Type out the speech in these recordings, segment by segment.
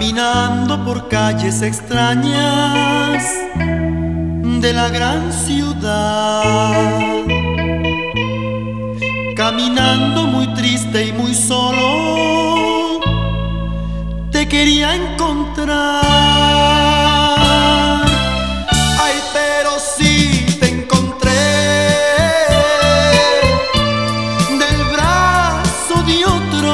Caminando por calles extrañas de la gran ciudad, caminando muy triste y muy solo, te quería encontrar. Ay, pero sí te encontré, del brazo de otro.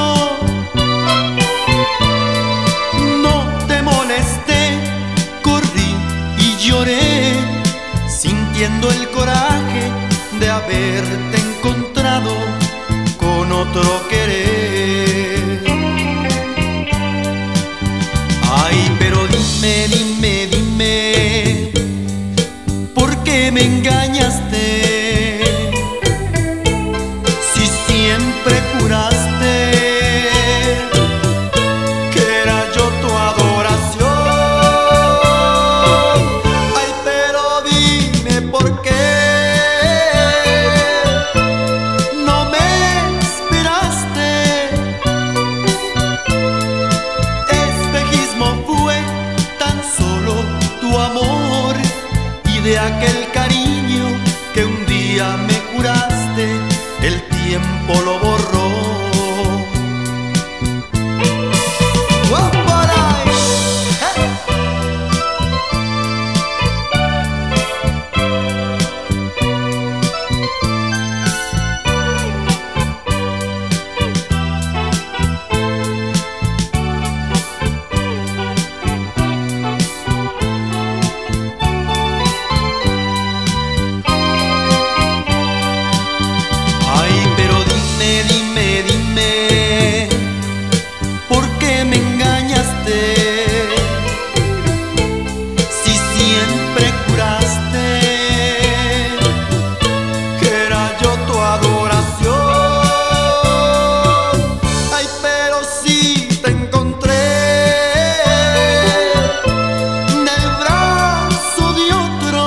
No te molesté, corrí y lloré, sintiendo el coraje de haberte encontrado con otro querer. Ay, pero dime, dime, dime, ¿por qué me engañaste? Si siempre juraste que era yo tu adoración. Ay, pero dime por qué no me esperaste. Espejismo fue tan solo tu amor y de aquel cariño que un día me juraste, el tiempo lo borró. ¡Oh, por ahí! ¡Hey! Ay, pero dime, dime, dime, ¿por qué me engañaste? Si siempre juraste que era yo tu adoración. Ay, pero sí te encontré, del brazo de otro.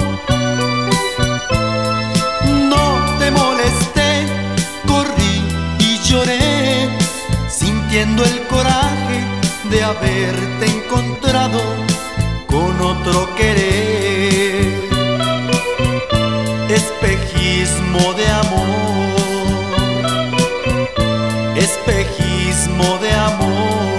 No te molesté, corrí y lloré, sintiendo el coraje de haberte encontrado con otro querer. Espejismo de amor, espejismo de amor.